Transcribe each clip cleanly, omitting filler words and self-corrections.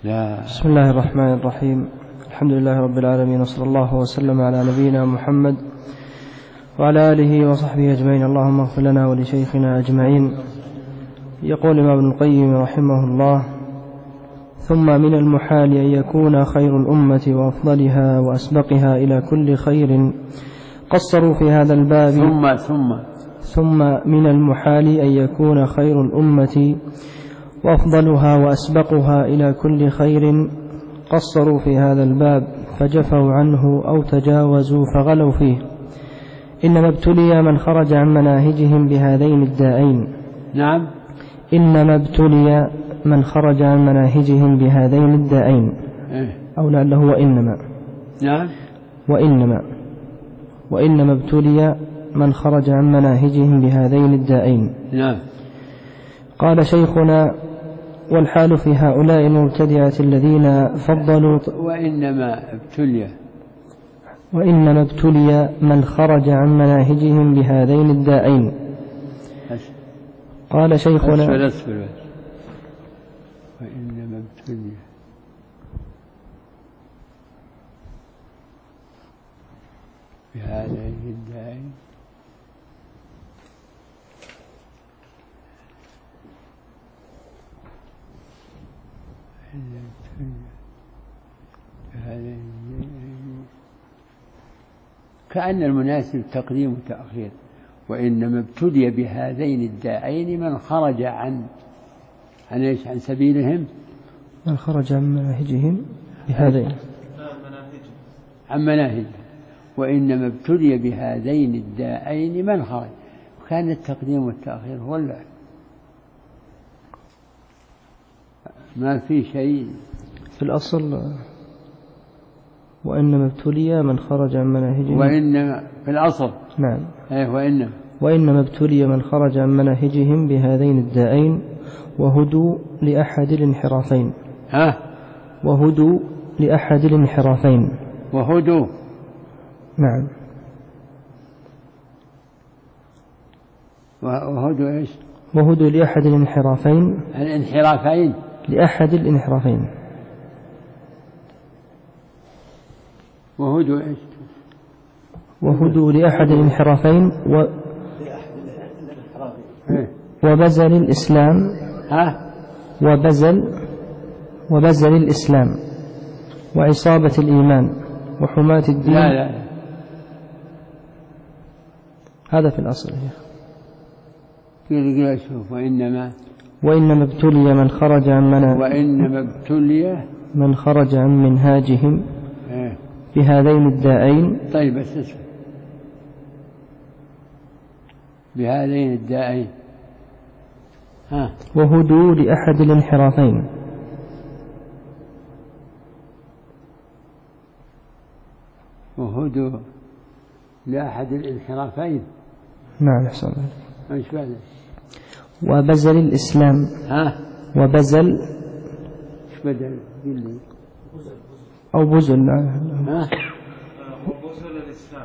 لا. بسم الله الرحمن الرحيم. الحمد لله رب العالمين، وصلى الله وسلم على نبينا محمد وعلى آله وصحبه أجمعين. اللهم اغفر لنا ولشيخنا أجمعين. يقول الإمام ابن القيم رحمه الله: ثم من المحال أن يكون خير الأمة وأفضلها وأسبقها إلى كل خير قصروا في هذا الباب. ثم من المحال أن يكون خير الأمة وأفضلها وأسبقها إلى كل خير قصروا في هذا الباب فجفوا عنه أو تجاوزوا فغلوا فيه. إنما ابتلي من خرج عن مناهجهم بهذين الداءين. نعم. إنما ابتلي من خرج عن مناهجهم بهذين الداءين. أو لعله وإنما. نعم. وإنما ابتلي من خرج عن مناهجهم بهذين الداءين. نعم. قال شيخنا: والحال في هؤلاء المبتدعة الذين فضلوا وإنما ابتلي من خرج عن مناهجهم بهذين الداءين. قال شيخنا: وإنما ابتلي بهذين الداءين. كأن المناسب تقديم وتأخير. وإنما ابتلي بهذين الداعين من خرج عن سبيلهم، من خرج عن مناهجهم بهذين عن مناهجهم. وإنما ابتلي بهذين الداعين من خرج. وكان التقديم والتأخير هو ما في شيء في الأصل. وإنما ابتلي من خرج عن مناهجهم. وإنما في الأصل. نعم. وإنما ابتلي من خرج عن مناهجهم بهذين الداءين وهدوا لأحد الانحرافين. وهدوا لأحد الانحرافين. وهدوا. نعم. وهدوا إيش؟ وهدوا لأحد الانحرافين. الانحرافين. لأحد الانحرافين. وهدوا إيش؟ وهدوا لأحد الانحرافين وبزل الإسلام. وبزل الإسلام وعصابة الإيمان وحماة الدين. لا. هذا في الأصل. وإنما ابتلي من خرج عن من خرج عن منهاجهم بهذين الداءين. طيب بس اسمع. بهذين الداءين. وهدوا لأحد الانحرافين. وهدوا لأحد الانحرافين. نعم. أحسن. ايش بعد؟ وبزل الإسلام. وبزل ايش بدل؟ أو بزل. بزل الإسلام.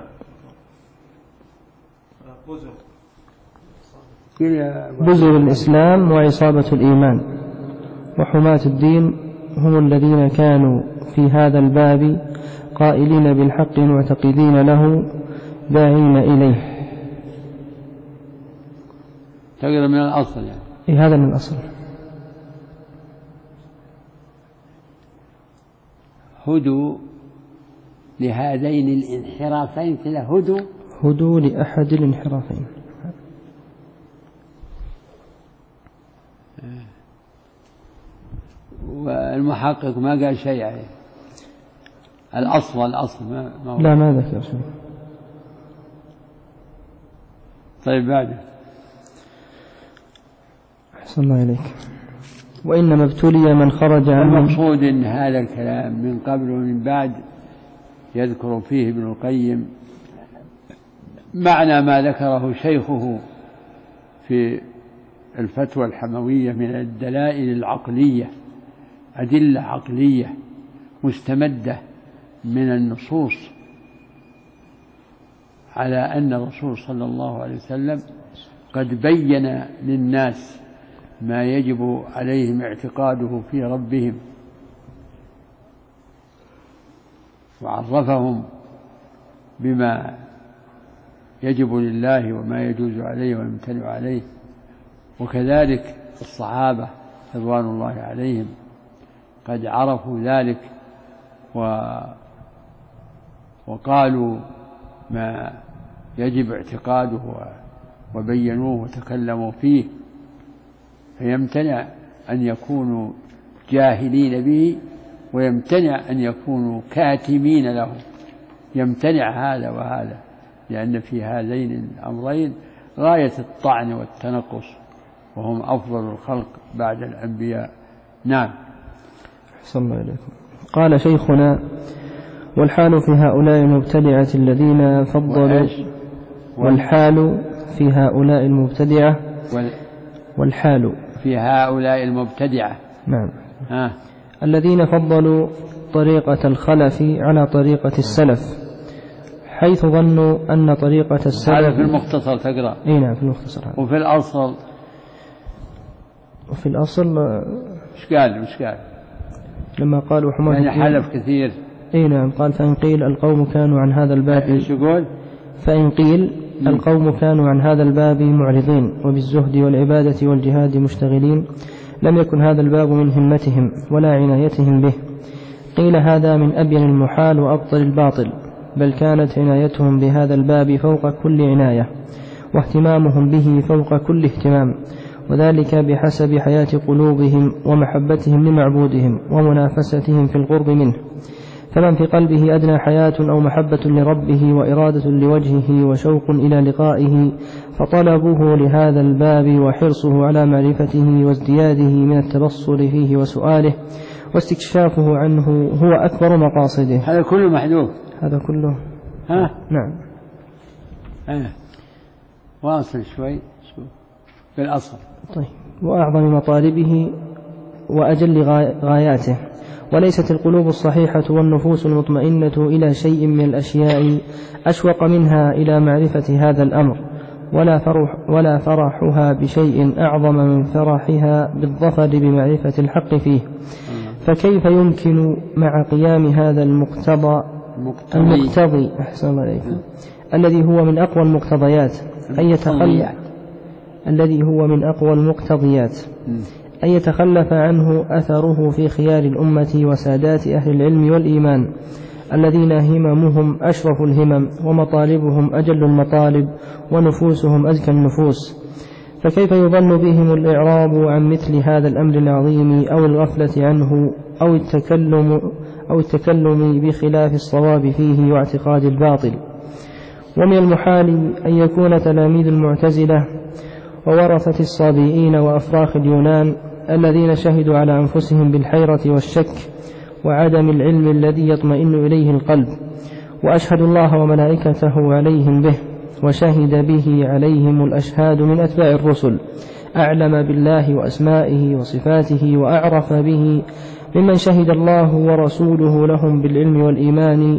بزل الإسلام وعصابة الإيمان وحماة الدين هم الذين كانوا في هذا الباب قائلين بالحق معتقدين له داعين إليه. تقرأ من الأصل يعني. هذا من الأصل. هدوا لهذين الانحرافين. كلا هدوا لأحد الانحرافين. والمحقق ما قال شيء عليه. الأصل ما ذكر شيء. طيب بعد. أحسن الله إليك. وإنما ابتلي من خرج عن. المقصود إن هذا الكلام من قبل ومن بعد يذكر فيه ابن القيم معنى ما ذكره شيخه في الفتوى الحموية من الدلائل العقلية، أدلة عقلية مستمدة من النصوص على أن الرسول صلى الله عليه وسلم قد بين للناس ما يجب عليهم اعتقاده في ربهم وعرفهم بما يجب لله وما يجوز عليه ويمتنع عليه. وكذلك الصحابة رضوان الله عليهم قد عرفوا ذلك وقالوا ما يجب اعتقاده وبينوه وتكلموا فيه، فيمتنع أن يكونوا جاهلين به ويمتنع أن يكونوا كاتمين له، يمتنع هذا وهذا، لأن في هذين الأمرين غاية الطعن والتنقص، وهم أفضل الخلق بعد الأنبياء. نعم. أحسن الله إليكم. قال شيخنا: والحال في هؤلاء المبتدعة الذين فضلوا والحال في هؤلاء المبتدعة والحال في هؤلاء المبتدعة، نعم، الذين فضلوا طريقة الخلف على طريقة السلف، حيث ظنوا أن طريقة السلف. هذا في المختصر تقرأ. إيه نعم، في المختصر. وفي الأصل مش قال لما قالوا حماد يعني حلف كثير. إيه نعم، قال: فإن قيل القوم كانوا عن هذا الباب. إيش يقول؟ فإن قيل القوم كانوا عن هذا الباب معرضين وبالزهد والعبادة والجهاد مشتغلين، لم يكن هذا الباب من همتهم ولا عنايتهم به. قيل هذا من أبين المحال وأبطل الباطل، بل كانت عنايتهم بهذا الباب فوق كل عناية، واهتمامهم به فوق كل اهتمام، وذلك بحسب حياة قلوبهم ومحبتهم لمعبودهم ومنافستهم في القرب منه. فمن في قلبه أدنى حياة أو محبة لربه وإرادة لوجهه وشوق إلى لقائه، فطلبه لهذا الباب وحرصه على معرفته وازدياده من التبصر فيه وسؤاله واستكشافه عنه هو أكبر مقاصده. هذا كله محذوف. هذا كله. نعم. واصل شوي في الأصل. طيب. وأعظم مطالبه وأجل غاياته. وليست القلوب الصحيحة والنفوس المطمئنة إلى شيء من الأشياء أشوق منها إلى معرفة هذا الأمر، ولا فرحها بشيء أعظم من فرحها بالظفر بمعرفة الحق فيه. فكيف يمكن مع قيام هذا المقتضي أحسن الله عليكم، الذي هو من أقوى المقتضيات أن يتخلف عنه أثره في خيار الأمة وسادات أهل العلم والإيمان، الذين هممهم أشرف الهمم ومطالبهم أجل المطالب ونفوسهم أزكى النفوس. فكيف يظن بهم الإعراض عن مثل هذا الأمر العظيم أو الغفلة عنه أو التكلم بخلاف الصواب فيه واعتقاد الباطل؟ ومن المحال أن يكون تلاميذ المعتزلة وورثة الصابئين وأفراخ اليونان الذين شهدوا على أنفسهم بالحيرة والشك وعدم العلم الذي يطمئن إليه القلب، وأشهدوا الله وملائكته عليهم به، وشهد به عليهم الأشهاد من أتباع الرسل، أعلم بالله وأسمائه وصفاته وأعرف به ممن شهد الله ورسوله لهم بالعلم والإيمان،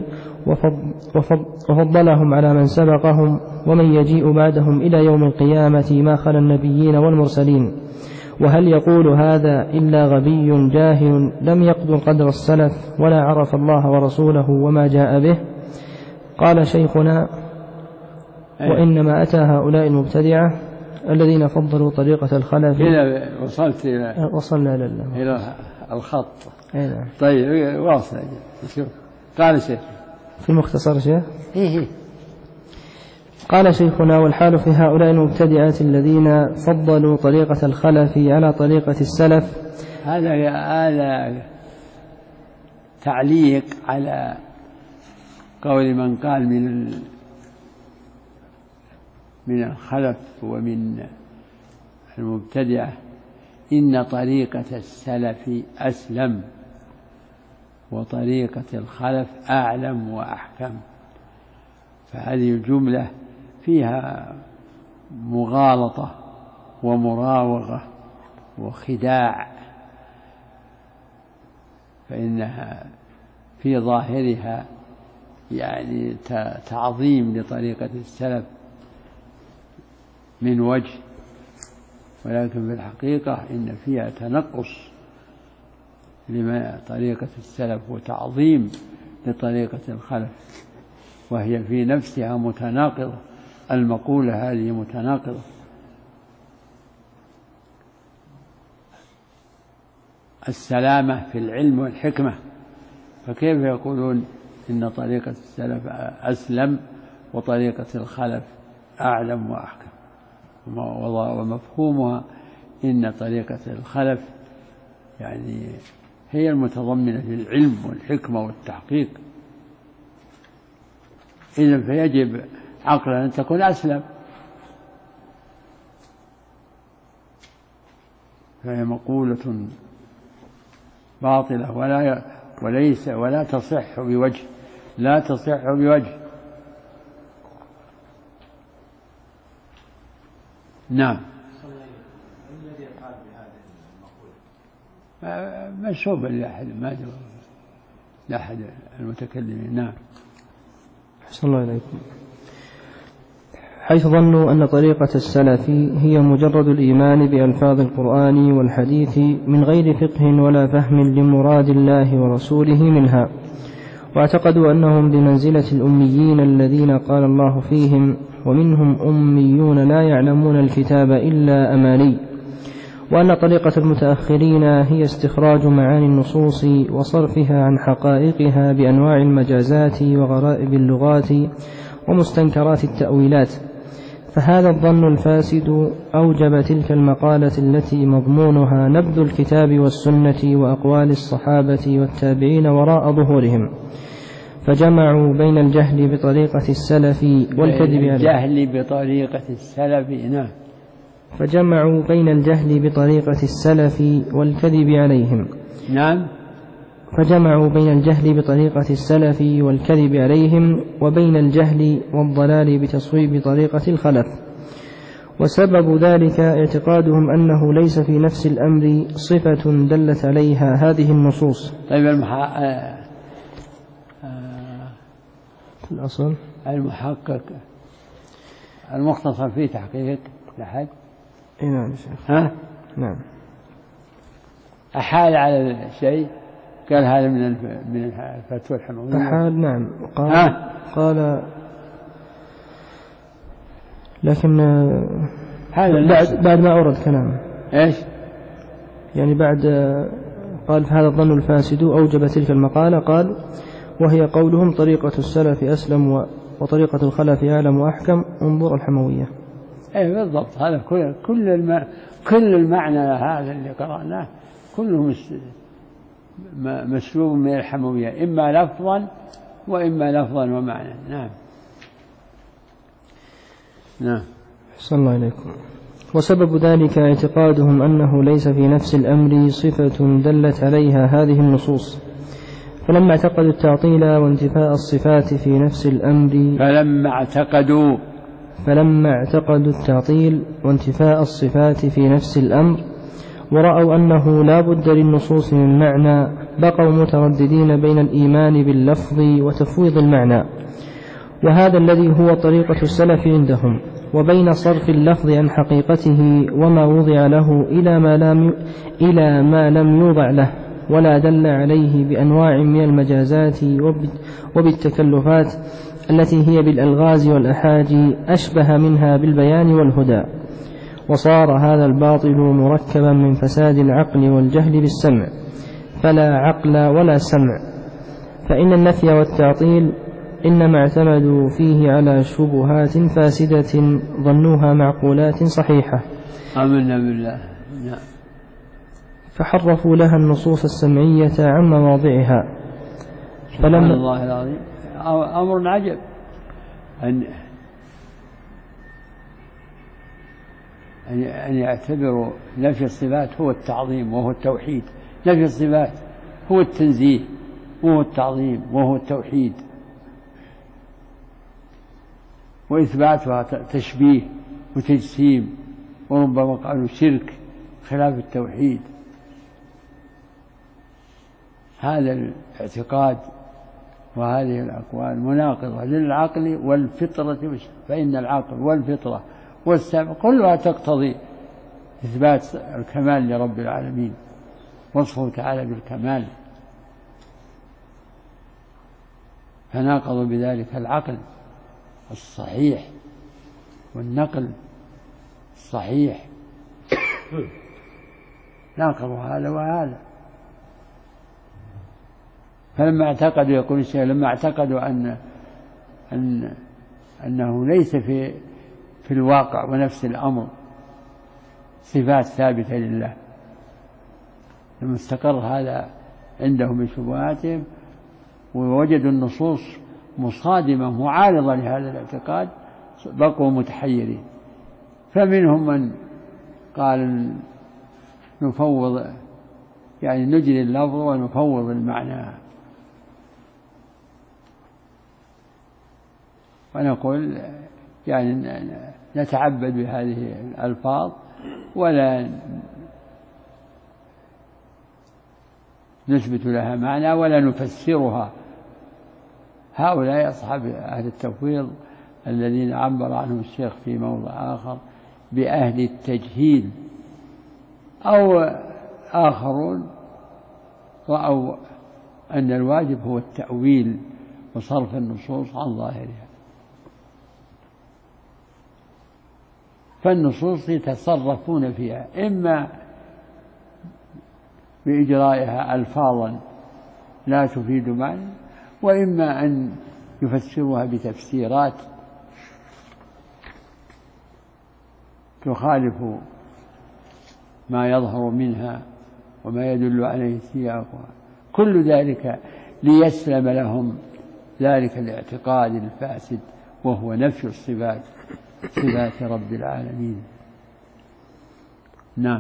وفضلهم على من سبقهم ومن يجيء بعدهم إلى يوم القيامة ما خلا النبيين والمرسلين. وهل يقول هذا إلا غبي جاهل لم يقدر قدر السلف ولا عرف الله ورسوله وما جاء به؟ قال شيخنا: وإنما أتى هؤلاء المبتدعة الذين فضلوا طريقة الخلف. وصلنا إلى الخط. طيب واصل. قال شيخ في المختصر شيخ. قال شيخنا: والحال في هؤلاء المبتدعة الذين فضلوا طريقة الخلف على طريقة السلف. هذا تعليق على قول من قال من الخلف ومن المبتدعة إن طريقة السلف أسلم وطريقة الخلف أعلم وأحكم. فهذه الجملة فيها مغالطة ومراوغة وخداع، فإنها في ظاهرها يعني تعظيم لطريقة السلف من وجه، ولكن في الحقيقة إن فيها تنقص لطريقة السلف وتعظيم لطريقة الخلف، وهي في نفسها متناقضة، المقولة هذه متناقضة. السلامة في العلم والحكمة، فكيف يقولون إن طريقة السلف أسلم وطريقة الخلف أعلم وأحكم؟ ومفهومها إن طريقة الخلف يعني هي المتضمنة للعلم والحكمة والتحقيق، إذن فيجب عقلا أن تكون أسلم، فهي مقولة باطلة ولا تصح بوجه، لا تصح بوجه. نعم. الذي يقال بهذه المقولة مشروب لأحد المتكلمين. نعم. أحسن الله إليكم. حيث ظنوا أن طريقة السلف هي مجرد الإيمان بألفاظ القرآن والحديث من غير فقه ولا فهم لمراد الله ورسوله منها، واعتقدوا أنهم بمنزلة الأميين الذين قال الله فيهم ومنهم أميون لا يعلمون الكتاب إلا أماني، وأن طريقة المتأخرين هي استخراج معاني النصوص وصرفها عن حقائقها بأنواع المجازات وغرائب اللغات ومستنكرات التأويلات. فهذا الظن الفاسد أوجب تلك المقالة التي مضمونها نبذ الكتاب والسنة وأقوال الصحابة والتابعين وراء ظهورهم، فجمعوا بين الجهل بطريقة السلف والكذب عليهم. الجهل بطريقة السلف. نعم. فجمعوا بين الجهل بطريقة السلف والكذب عليهم. نعم. فجمعوا بين الجهل بطريقة السلف والكذب عليهم وبين الجهل والضلال بتصويب طريقة الخلف، وسبب ذلك اعتقادهم أنه ليس في نفس الأمر صفة دلت عليها هذه النصوص. طيب الأصل المحقق المختصر في تحقيق لحد. نعم شيخ. ها؟ نعم. أحال على الشيء، قال هذا من الفتوى الحموية. أحال. نعم. قال لكن بعد ما أورد كلام إيش يعني بعد قال فهذا الظن الفاسد أوجب تلك المقالة، قال وهي قولهم طريقة السلف أسلم وطريقة الخلف أعلم وأحكم، انظر الحموية. إيه بالضبط، هذا كل المعنى هذا اللي قرأناه كله مسلوب من الحموية، إما لفظا وإما لفظا ومعنى. نعم. نعم. أحسن الله إليكم. وسبب ذلك اعتقادهم أنه ليس في نفس الأمر صفة دلت عليها هذه النصوص، فلما اعتقدوا التعطيل وانتفاء الصفات في نفس الأمر فلما اعتقدوا التعطيل وانتفاء الصفات في نفس الأمر ورأوا أنه لا بد للنصوص من معنى، بقوا مترددين بين الإيمان باللفظ وتفويض المعنى، وهذا الذي هو طريقة السلف عندهم، وبين صرف اللفظ عن حقيقته وما وضع له إلى ما لم يوضع له ولا دل عليه بأنواع من المجازات وبالتكلفات التي هي بالألغاز والأحاجي أشبه منها بالبيان والهدى. وصار هذا الباطل مركبا من فساد العقل والجهل بالسمع، فلا عقل ولا سمع، فإن النفي والتعطيل إنما اعتمدوا فيه على شبهات فاسدة ظنوها معقولات صحيحة. آمنا بالله. نعم. فحرفوا لها النصوص السمعية عن مواضعها. سبحان الله العظيم، أمر عجب أن يعتبروا نفي الصفات هو التعظيم وهو التوحيد. نفي الصفات هو التنزيه وهو التعظيم وهو التوحيد، وإثباتها تشبيه وتجسيم، وربما قالوا شرك خلاف التوحيد. هذا الاعتقاد وهذه الأقوال مناقضة للعقل والفطرة، فإن العقل والفطرة والسمع كلها تقتضي إثبات الكمال لرب العالمين، وصفه تعالى بالكمال. فناقضوا بذلك العقل الصحيح والنقل الصحيح، ناقضوا هذا وهذا. فلما اعتقدوا، يقول الشيخ، لما اعتقدوا أنه ليس في الواقع ونفس الأمر صفات ثابتة لله، لما استقر هذا عندهم بشبهاتهم ووجدوا النصوص مصادمة معارضة لهذا الاعتقاد، بقوا متحيرين. فمنهم من قال نفوض، يعني نجري اللفظ ونفوض المعنى، ونقول يعني نتعبد بهذه الألفاظ ولا نثبت لها معنى ولا نفسرها. هؤلاء أصحاب أهل التفويض الذين عبر عنهم الشيخ في موضع آخر بأهل التجهيل، أو آخرون رأوا أن الواجب هو التأويل وصرف النصوص عن ظاهرها، فالنصوص يتصرفون فيها إما بإجرائها ألفاظا لا تفيد معنى، وإما أن يفسروها بتفسيرات تخالف ما يظهر منها وما يدل عليه سياقها، كل ذلك ليسلم لهم ذلك الاعتقاد الفاسد، وهو نفي الصفات، صفات رب العالمين. نعم.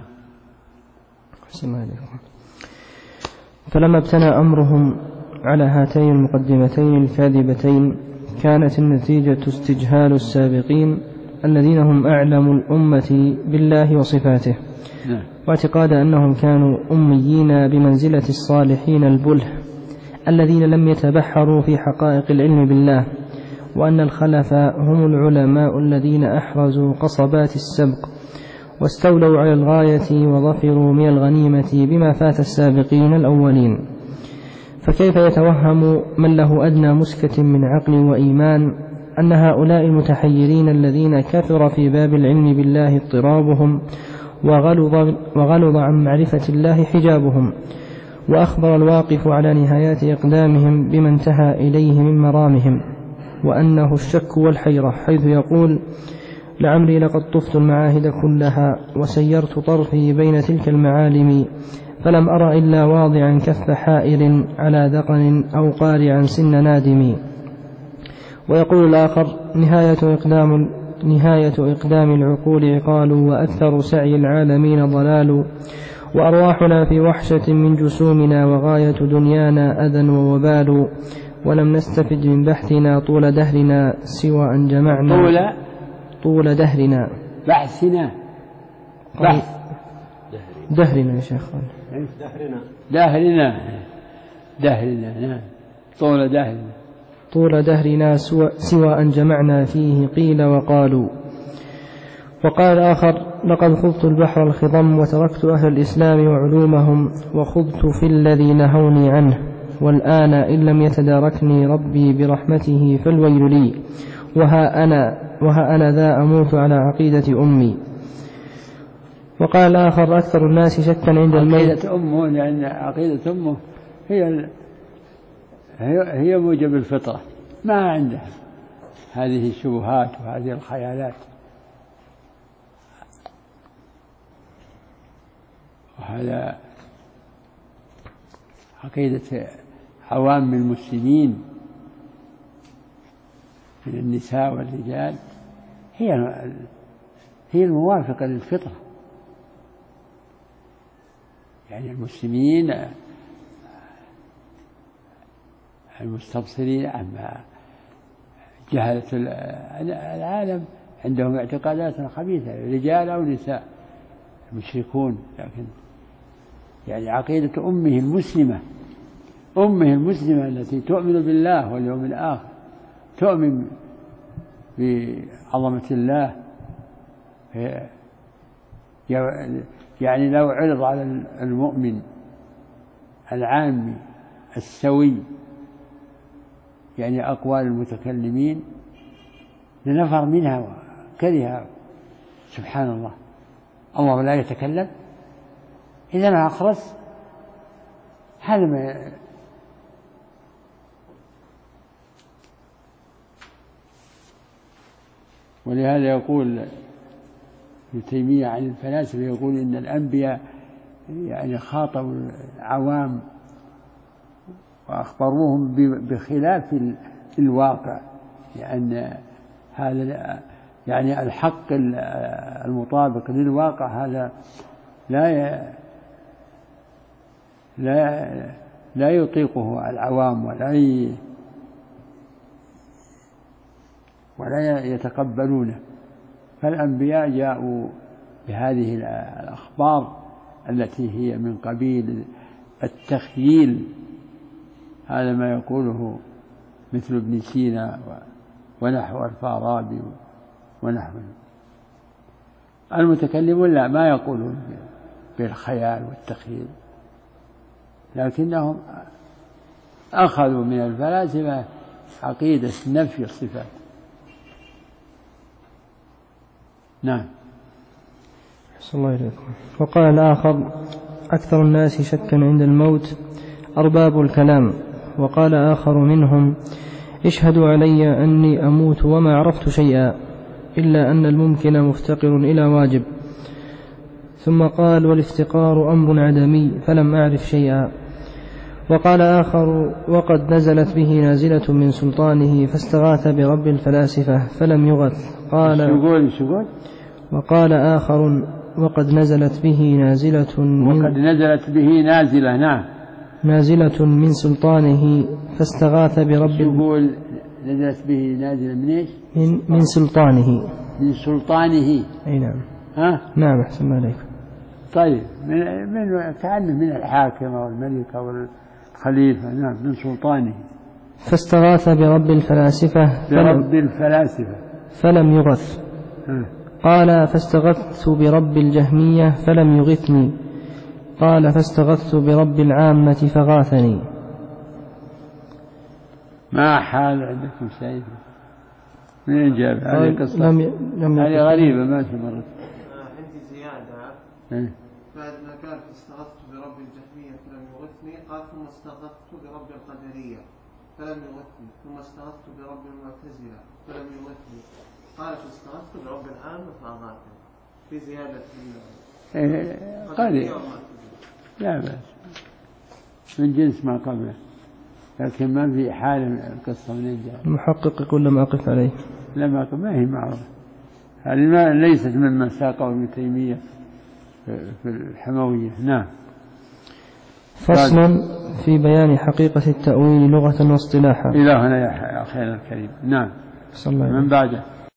فلما ابتنى أمرهم على هاتين المقدمتين الكاذبتين كانت النتيجة استجهال السابقين الذين هم أعلم الأمة بالله وصفاته، واعتقاد أنهم كانوا أميين بمنزلة الصالحين البله الذين لم يتبحروا في حقائق العلم بالله، وأن الخلف هم العلماء الذين أحرزوا قصبات السبق واستولوا على الغاية وظفروا من الغنيمة بما فات السابقين الأولين. فكيف يتوهم من له أدنى مسكة من عقل وإيمان أن هؤلاء المتحيرين الذين كثر في باب العلم بالله اضطرابهم وغلظ عن معرفة الله حجابهم، وأخبر الواقف على نهايات إقدامهم بما انتهى إليه من مرامهم، وأنه الشك والحيرة، حيث يقول: لعمري لقد طفت المعاهد كلها وسيرت طرفي بين تلك المعالم، فلم أر إلا واضعا كف حائر على ذقن أو قارعا سن نادم. ويقول الآخر: نهاية إقدام العقول عقال، وأكثر سعي العالمين ضلال، وأرواحنا في وحشة من جسومنا، وغاية دنيانا أذى ووبال، ولم نستفد من بحثنا طول دهرنا سوى أن جمعنا طول دهرنا بحثنا دهرنا يا شيخ دهرنا طول دهرنا سوى أن جمعنا فيه قيل وقالوا. وقال آخر: لقد خضت البحر الخضم وتركت أهل الإسلام وعلومهم، وخضت في الذي نهوني عنه، والآن إن لم يتداركني ربي برحمته فالويل لي، وها أنا ذا أموت على عقيدة أمي. وقال آخر: أكثر الناس شكا عند الموت. عقيدة أمه، لأن عقيدة أمه هي موجب الفطرة، ما عندها هذه الشبهات وهذه الخيالات. وهذا عقيدة عوام المسلمين من النساء والرجال، هي الموافقة للفطرة. يعني المسلمين المستبصرين، أما جهلة العالم عندهم اعتقادات خبيثة، رجال أو نساء المشركون. لكن يعني عقيدة أمه المسلمة التي تؤمن بالله واليوم الآخر، تؤمن بعظمة الله، يعني لو عرض على المؤمن العامي السوي يعني أقوال المتكلمين لنفر منها وكره. سبحان الله، الله لا يتكلم، إذا الأخرس هذا ما ولهذا يقول ابن تيمية عن الفلاسفة، يقول إن الأنبياء يعني خاطبوا العوام وأخبروهم بخلاف الواقع، لأن هذا يعني الحق المطابق للواقع هذا لا يطيقه العوام ولا يتقبلونه. فالأنبياء جاءوا بهذه الأخبار التي هي من قبيل التخييل، هذا ما يقوله مثل ابن سينا ونحو الفارابي ونحوه. المتكلمون لا، ما يقولون بالخيال والتخيل، لكنهم أخذوا من الفلاسفة عقيدة نفي الصفات. نعم. صلى الله عليكم. وقال الآخر: أكثر الناس شكا عند الموت أرباب الكلام. وقال آخر منهم: اشهدوا علي أني أموت وما عرفت شيئا، إلا أن الممكن مفتقر إلى واجب. ثم قال: والافتقار أمر عدمي فلم أعرف شيئا. وقال آخر: وقد نزلت به نازلة من سلطانه فاستغاث برب الفلاسفة فلم يغث. وقال آخر: وقد نزلت به نازلة نازلة من سلطانه فاستغاث برب نزلت به نازلة من إيش؟ من سلطانه. من سلطانه. أي نعم. نعم، أحسن عليكم. طيب، كأنه من الحاكم والملك والخليفة. نعم، من سلطانه. فاستغاث برب الفلاسفة فلم يغث. قال: فاستغثت برب الجهمية فلم يغثني. قال: فاستغثت برب العامة فغاثني. ما حال عندكم شيء من إجابة هذه القصة؟ هذه غريبة ما مرت. عندي زيادة بعد ما قال استغثت برب الجهمية فلم يغثني، قال: ثم استغثت برب القدرية فلم يغثني، ثم استغثت برب المعتزلة فلم يغثني، قال: فاستغثت برب العامة فأغاثني. في زيادة قليل، لا بأس، من جنس ما قبله، لكن ما في حال القصة من الجهة. المحقق يقول: لم أقف عليه. لم أقف، ما هي معروفة، هذه ليست مما ساقه ابن تيمية في الحموية. نعم. فصل في بيان حقيقة التأويل لغة واصطلاحا. إلى هنا يا أخينا الكريم. نعم. من بعده.